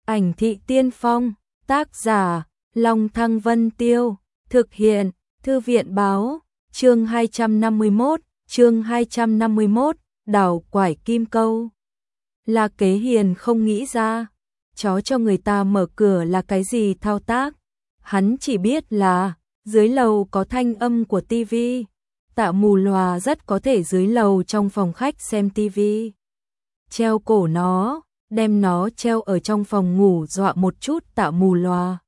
Ảnh thị tiên phong, tác giả, Long Thăng Vân Tiêu, thực hiện, Thư viện báo, chương 251, đào quải kim câu. La Kế Hiền không nghĩ ra, chó cho người ta mở cửa là cái gì thao tác. Hắn chỉ biết là, dưới lầu có thanh âm của tivi. Tạ Mù Lòa rất có thể dưới lầu trong phòng khách xem tivi. Treo cổ nó, đem nó treo ở trong phòng ngủ dọa một chút Tạ Mù Lòa.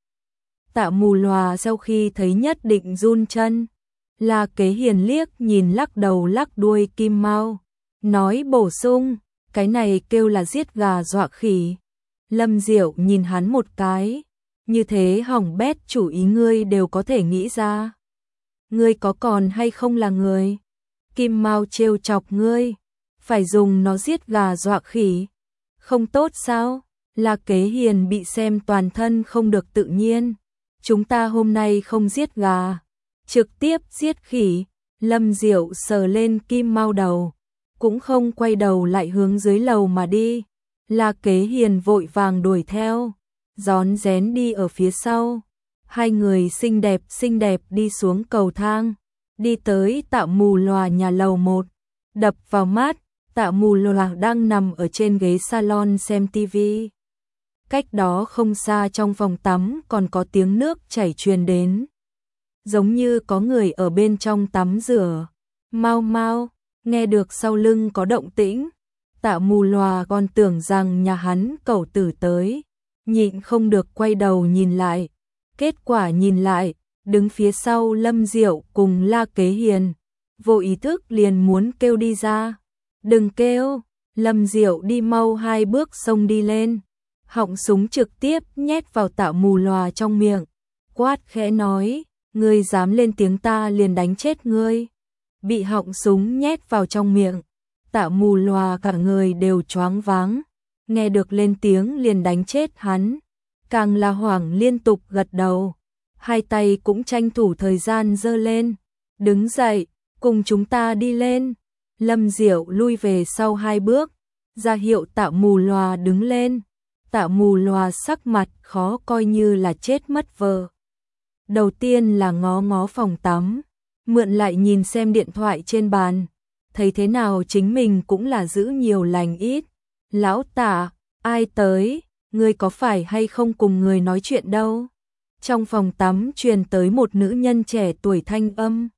Tạ Mù Lòa sau khi thấy nhất định run chân. La Kế Hiền liếc nhìn lắc đầu lắc đuôi Kim Mao, nói bổ sung, cái này kêu là giết gà dọa khỉ. Lâm Diệu nhìn hắn một cái, như thế hỏng bét chủ ý ngươi đều có thể nghĩ ra. Ngươi có còn hay không là người? Kim Mao trêu chọc ngươi, phải dùng nó giết gà dọa khỉ. Không tốt sao? La Kế Hiền bị xem toàn thân không được tự nhiên. Chúng ta hôm nay không giết gà, trực tiếp giết khỉ. Lâm Diệu sờ lên Kim Mao đầu, cũng không quay đầu lại hướng dưới lầu mà đi. La Kế Hiền vội vàng đuổi theo, rón rén đi ở phía sau. Hai người xinh đẹp đi xuống cầu thang, đi tới Tạ Mù Lòa nhà lầu 1. Đập vào mắt, Tạ Mù Lòa đang nằm ở trên ghế salon xem tivi. Cách đó không xa trong phòng tắm còn có tiếng nước chảy truyền đến, giống như có người ở bên trong tắm rửa. Mau mau, nghe được sau lưng có động tĩnh, Tạ Mù Lòa còn tưởng rằng nhà hắn cẩu tử tới, nhịn không được quay đầu nhìn lại. Kết quả nhìn lại, đứng phía sau Lâm Diệu cùng La Kế Hiền, vô ý thức liền muốn kêu đi ra. Đừng kêu. Lâm Diệu đi mau 2 bước xông đi lên, họng súng trực tiếp nhét vào Tạ Mù Lòa trong miệng, quát khẽ nói, ngươi dám lên tiếng ta liền đánh chết ngươi. Bị họng súng nhét vào trong miệng, Tạ Mù Lòa cả người đều choáng váng, nghe được lên tiếng liền đánh chết hắn, càng là hoảng liên tục gật đầu, hai tay cũng tranh thủ thời gian giơ lên, đứng dậy, cùng chúng ta đi lên. Lâm Diệu lui về sau 2 bước, ra hiệu Tạ Mù Lòa đứng lên. Tạ Mù Lòa sắc mặt khó coi như là chết mất vờ. Đầu tiên là ngó ngó phòng tắm, mượn lại nhìn xem điện thoại trên bàn, thấy thế nào chính mình cũng là giữ nhiều lành ít. Lão Tạ, ai tới, ngươi có phải hay không cùng người nói chuyện đâu? Trong phòng tắm truyền tới một nữ nhân trẻ tuổi thanh âm.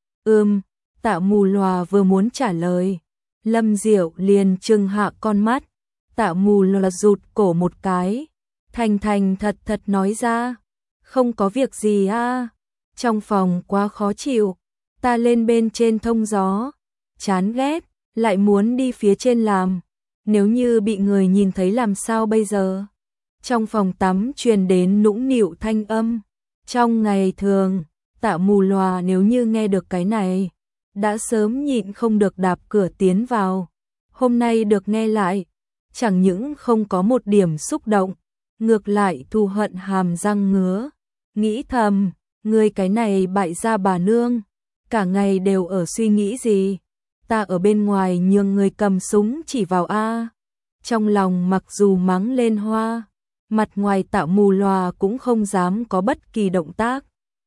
Tạ Mù Lòa vừa muốn trả lời, Lâm Diệu liền trừng hạ con mắt. Tạ Mù Lòa rụt cổ một cái, thành thật nói ra, không có việc gì à, trong phòng quá khó chịu, ta lên bên trên thông gió, chán ghét, lại muốn đi phía trên làm, nếu như bị người nhìn thấy làm sao bây giờ? Trong phòng tắm truyền đến nũng nịu thanh âm. Trong ngày thường, Tạ Mù Lòa nếu như nghe được cái này, đã sớm nhịn không được đạp cửa tiến vào. Hôm nay được nghe lại, chẳng những không có một điểm xúc động, ngược lại thù hận hàm răng ngứa, nghĩ thầm, ngươi cái này bại gia bà nương, cả ngày đều ở suy nghĩ gì? Ta ở bên ngoài nhường người cầm súng chỉ vào a. Trong lòng mặc dù mắng lên hoa, mặt ngoài Tạ Mù Lòa cũng không dám có bất kỳ động tác,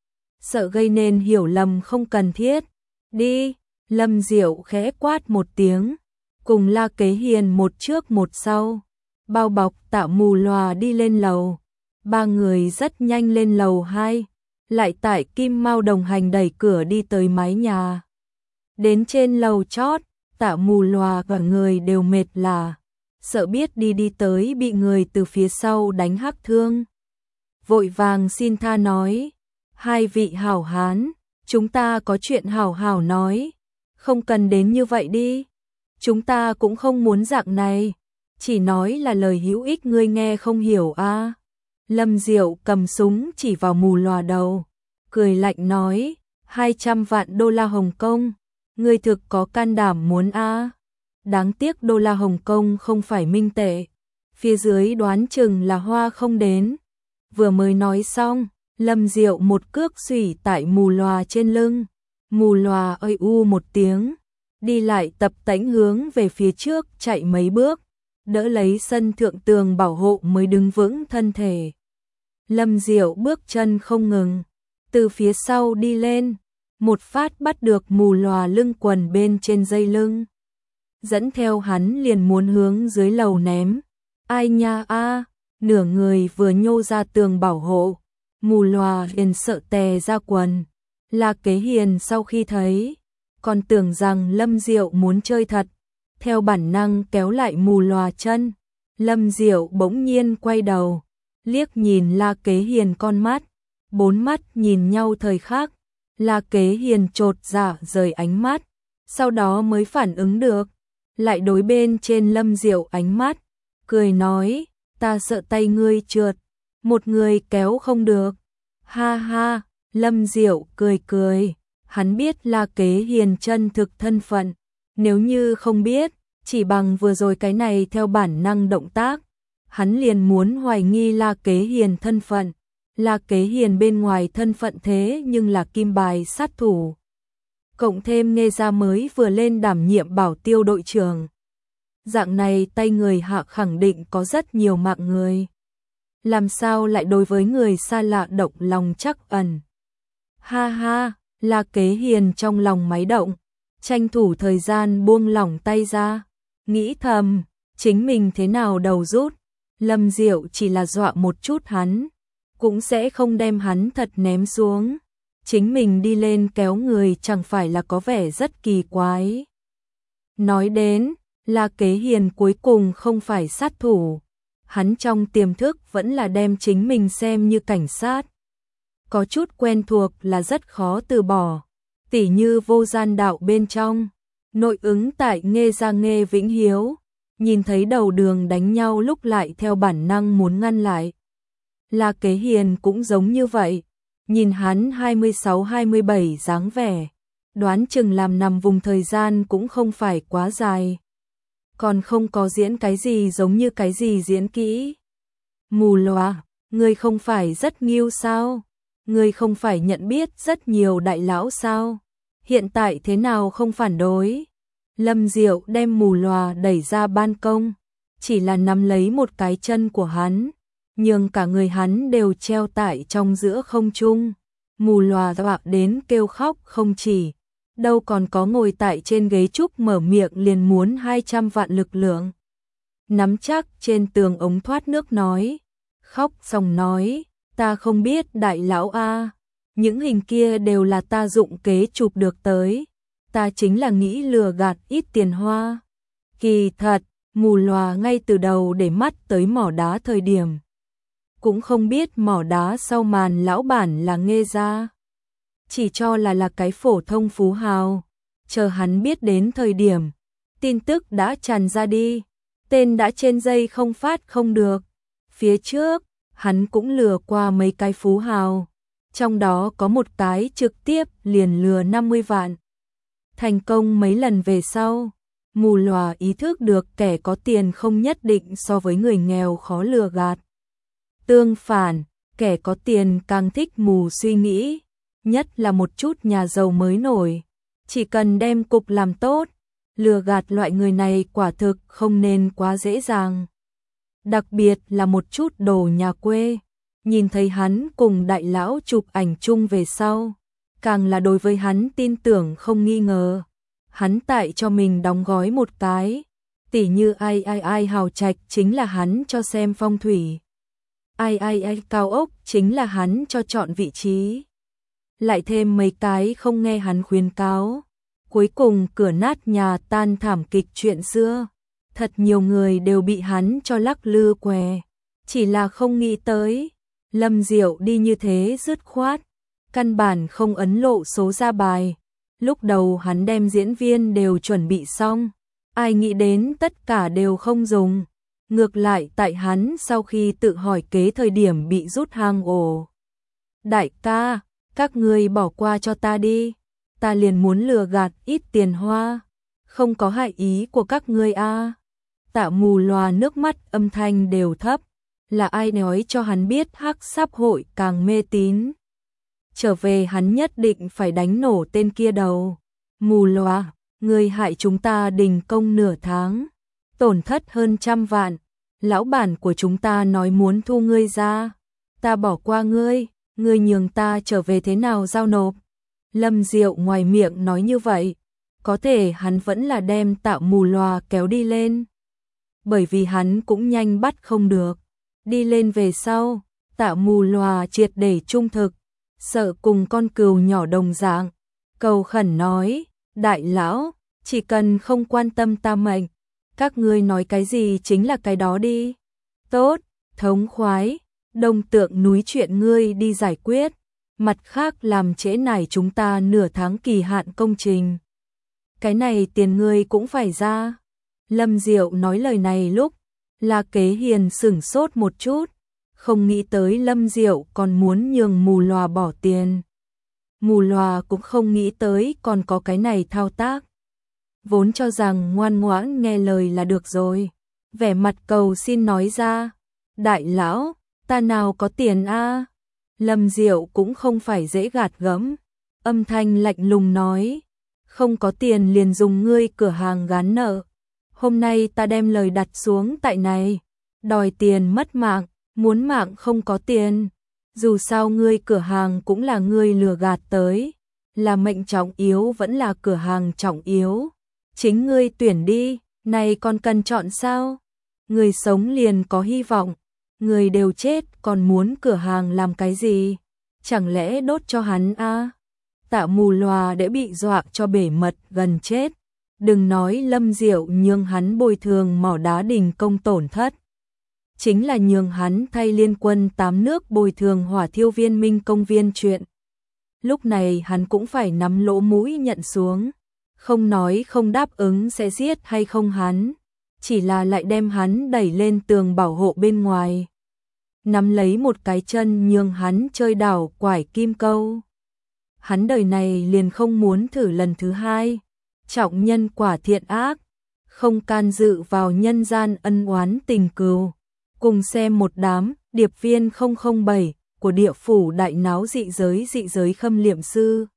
sợ gây nên hiểu lầm không cần thiết. Đi. Lâm Diệu khẽ quát một tiếng, cùng La Kế Hiền một trước một sau, bao bọc Tạ Mù Lòa đi lên lầu. 3 người rất nhanh lên lầu 2, lại tại Kim Mao đồng hành đẩy cửa đi tới mái nhà. Đến trên lầu chót, Tạ Mù Lòa và người đều mệt lả, sợ biết đi tới bị người từ phía sau đánh hắc thương. Vội vàng xin tha nói, hai vị hảo hán, chúng ta có chuyện hảo hảo nói, không cần đến như vậy đi. Chúng ta cũng không muốn dạng này, chỉ nói là lời hữu ích ngươi nghe không hiểu à. Lâm Diệu cầm súng chỉ vào Mù Lòa đầu, cười lạnh nói, 200 vạn đô la Hồng Kông, ngươi thực có can đảm muốn à. Đáng tiếc đô la Hồng Kông không phải minh tệ, phía dưới đoán chừng là hoa không đến. Vừa mới nói xong, Lâm Diệu một cước xủy tại Mù Lòa trên lưng. Mù Lòa ơi u một tiếng, đi lại tập tễnh hướng về phía trước chạy mấy bước, đỡ lấy sân thượng tường bảo hộ mới đứng vững thân thể. Lâm Diệu bước chân không ngừng, từ phía sau đi lên, một phát bắt được mù lòa lưng quần bên trên dây lưng. Dẫn theo hắn liền muốn hướng dưới lầu ném. Ai nha a, nửa người vừa nhô ra tường bảo hộ, mù lòa liền sợ tè ra quần. La Kế Hiền sau khi thấy, còn tưởng rằng Lâm Diệu muốn chơi thật, theo bản năng kéo lại mù lòa chân. Lâm Diệu bỗng nhiên quay đầu, liếc nhìn La Kế Hiền con mắt, bốn mắt nhìn nhau thời khắc, La Kế Hiền chột dạ rời ánh mắt, sau đó mới phản ứng được, lại đối bên trên Lâm Diệu ánh mắt, cười nói, ta sợ tay ngươi trượt, một người kéo không được. Ha ha, Lâm Diệu cười cười, hắn biết La Kế Hiền chân thực thân phận, nếu như không biết, chỉ bằng vừa rồi cái này theo bản năng động tác, hắn liền muốn hoài nghi La Kế Hiền thân phận. La Kế Hiền bên ngoài thân phận thế nhưng là kim bài sát thủ. Cộng thêm Nghê Gia mới vừa lên đảm nhiệm bảo tiêu đội trưởng. Dạng này tay người hạ khẳng định có rất nhiều mạng người. Làm sao lại đối với người xa lạ động lòng trắc ẩn. Ha ha, La Kế Hiền trong lòng máy động, tranh thủ thời gian buông lỏng tay ra, nghĩ thầm, chính mình thế nào đầu rút, Lâm Diệu chỉ là dọa một chút hắn, cũng sẽ không đem hắn thật ném xuống. Chính mình đi lên kéo người chẳng phải là có vẻ rất kỳ quái. Nói đến, La Kế Hiền cuối cùng không phải sát thủ, hắn trong tiềm thức vẫn là đem chính mình xem như cảnh sát. Có chút quen thuộc là rất khó từ bỏ, tỉ như Vô Gian Đạo bên trong, nội ứng tại Nghê Gia Nghê Vĩnh Hiếu, nhìn thấy đầu đường đánh nhau lúc lại theo bản năng muốn ngăn lại. La Kế Hiền cũng giống như vậy, nhìn hắn 26-27 dáng vẻ, đoán chừng làm nằm vùng thời gian cũng không phải quá dài. Còn không có diễn cái gì giống như cái gì diễn kỹ. Mù lòa, ngươi không phải rất nghiêu sao? Ngươi không phải nhận biết rất nhiều đại lão sao? Hiện tại thế nào không phản đối? Lâm Diệu đem mù lòa đẩy ra ban công, chỉ là nắm lấy một cái chân của hắn, nhưng cả người hắn đều treo tại trong giữa không trung. Mù lòa dọa đến kêu khóc không chỉ, đâu còn có ngồi tại trên ghế trúc mở miệng liền muốn 200 vạn lực lượng. Nắm chắc trên tường ống thoát nước nói, khóc xong nói, ta không biết đại lão a, những hình kia đều là ta dụng kế chụp được tới, ta chính là nghĩ lừa gạt ít tiền hoa. Kỳ thật, mù lòa ngay từ đầu để mắt tới mỏ đá thời điểm, cũng không biết mỏ đá sau màn lão bản là Nghê Gia, chỉ cho là cái phổ thông phú hào. Chờ hắn biết đến thời điểm, tin tức đã tràn ra đi, tên đã trên dây không phát không được. Phía trước, hắn cũng lừa qua mấy cái phú hào, trong đó có một cái trực tiếp liền lừa 50 vạn. Thành công mấy lần về sau, mù lòa ý thức được kẻ có tiền không nhất định so với người nghèo khó lừa gạt. Tương phản, kẻ có tiền càng thích mù suy nghĩ, nhất là một chút nhà giàu mới nổi, chỉ cần đem cục làm tốt, lừa gạt loại người này quả thực không nên quá dễ dàng. Đặc biệt là một chút đồ nhà quê, nhìn thấy hắn cùng đại lão chụp ảnh chung về sau, càng là đối với hắn tin tưởng không nghi ngờ. Hắn tại cho mình đóng gói một cái, tỉ như ai hào trạch chính là hắn cho xem phong thủy. Ai cao ốc chính là hắn cho chọn vị trí. Lại thêm mấy cái không nghe hắn khuyên cáo. Cuối cùng cửa nát nhà tan thảm kịch chuyện xưa. Thật nhiều người đều bị hắn cho lắc lư què. Chỉ là không nghĩ tới. Lâm Diệu đi như thế dứt khoát. Căn bản không ấn lộ số ra bài. Lúc đầu hắn đem diễn viên đều chuẩn bị xong. Ai nghĩ đến tất cả đều không dùng. Ngược lại tại hắn sau khi tự hỏi kế thời điểm bị rút hang ổ. Đại ca, các ngươi bỏ qua cho ta đi. Ta liền muốn lừa gạt ít tiền hoa. Không có hại ý của các ngươi a. Tạ mù lòa nước mắt âm thanh đều thấp. Là ai nói cho hắn biết hắc sắp hội càng mê tín. Trở về hắn nhất định phải đánh nổ tên kia đầu. Mù lòa, ngươi hại chúng ta đình công nửa tháng. tổn thất hơn 100 vạn. Lão bản của chúng ta nói muốn thu ngươi ra. Ta bỏ qua ngươi, ngươi nhường ta trở về thế nào giao nộp. Lâm Diệu ngoài miệng nói như vậy, có thể hắn vẫn là đem Tạ Mù Lòa kéo đi lên. Bởi vì hắn cũng nhanh bắt không được. Đi lên về sau, Tạ Mù Lòa triệt để trung thực, sợ cùng con cừu nhỏ đồng dạng, cầu khẩn nói, đại lão, chỉ cần không quan tâm ta mệnh, các ngươi nói cái gì chính là cái đó đi. Tốt, thống khoái, Đông Tượng núi chuyện ngươi đi giải quyết, mặt khác làm trễ nải chúng ta nửa tháng kỳ hạn công trình. Cái này tiền ngươi cũng phải ra. Lâm Diệu nói lời này lúc, La Kế Hiền sửng sốt một chút, không nghĩ tới Lâm Diệu còn muốn nhường Mù Lòa bỏ tiền. Mù Lòa cũng không nghĩ tới còn có cái này thao tác. Vốn cho rằng ngoan ngoãn nghe lời là được rồi. Vẻ mặt cầu xin nói ra, đại lão, ta nào có tiền a? Lâm Diệu cũng không phải dễ gạt gẫm, âm thanh lạnh lùng nói, không có tiền liền dùng ngươi cửa hàng gán nợ. Hôm nay ta đem lời đặt xuống tại này, đòi tiền mất mạng, muốn mạng không có tiền. Dù sao ngươi cửa hàng cũng là ngươi lừa gạt tới, là mệnh trọng yếu vẫn là cửa hàng trọng yếu. Chính ngươi tuyển đi, này còn cần chọn sao? Người sống liền có hy vọng, người đều chết còn muốn cửa hàng làm cái gì? Chẳng lẽ đốt cho hắn a? Tạ Mù Lòa đã bị dọa cho bể mật gần chết. Đừng nói Lâm Diệu nhường hắn bồi thường mỏ đá đình công tổn thất. Chính là nhường hắn thay Liên Quân 8 nước bồi thường hỏa thiêu viên Minh Công viên chuyện. Lúc này hắn cũng phải nắm lỗ mũi nhận xuống. Không nói không đáp ứng sẽ giết hay không hắn. Chỉ là lại đem hắn đẩy lên tường bảo hộ bên ngoài. Nắm lấy một cái chân nhường hắn chơi đảo quải kim câu. Hắn đời này liền không muốn thử lần thứ hai. Trọng nhân quả thiện ác, không can dự vào nhân gian ân oán tình cừu. Cùng xem một đám điệp viên 007 của địa phủ đại náo dị giới khâm liệm sư.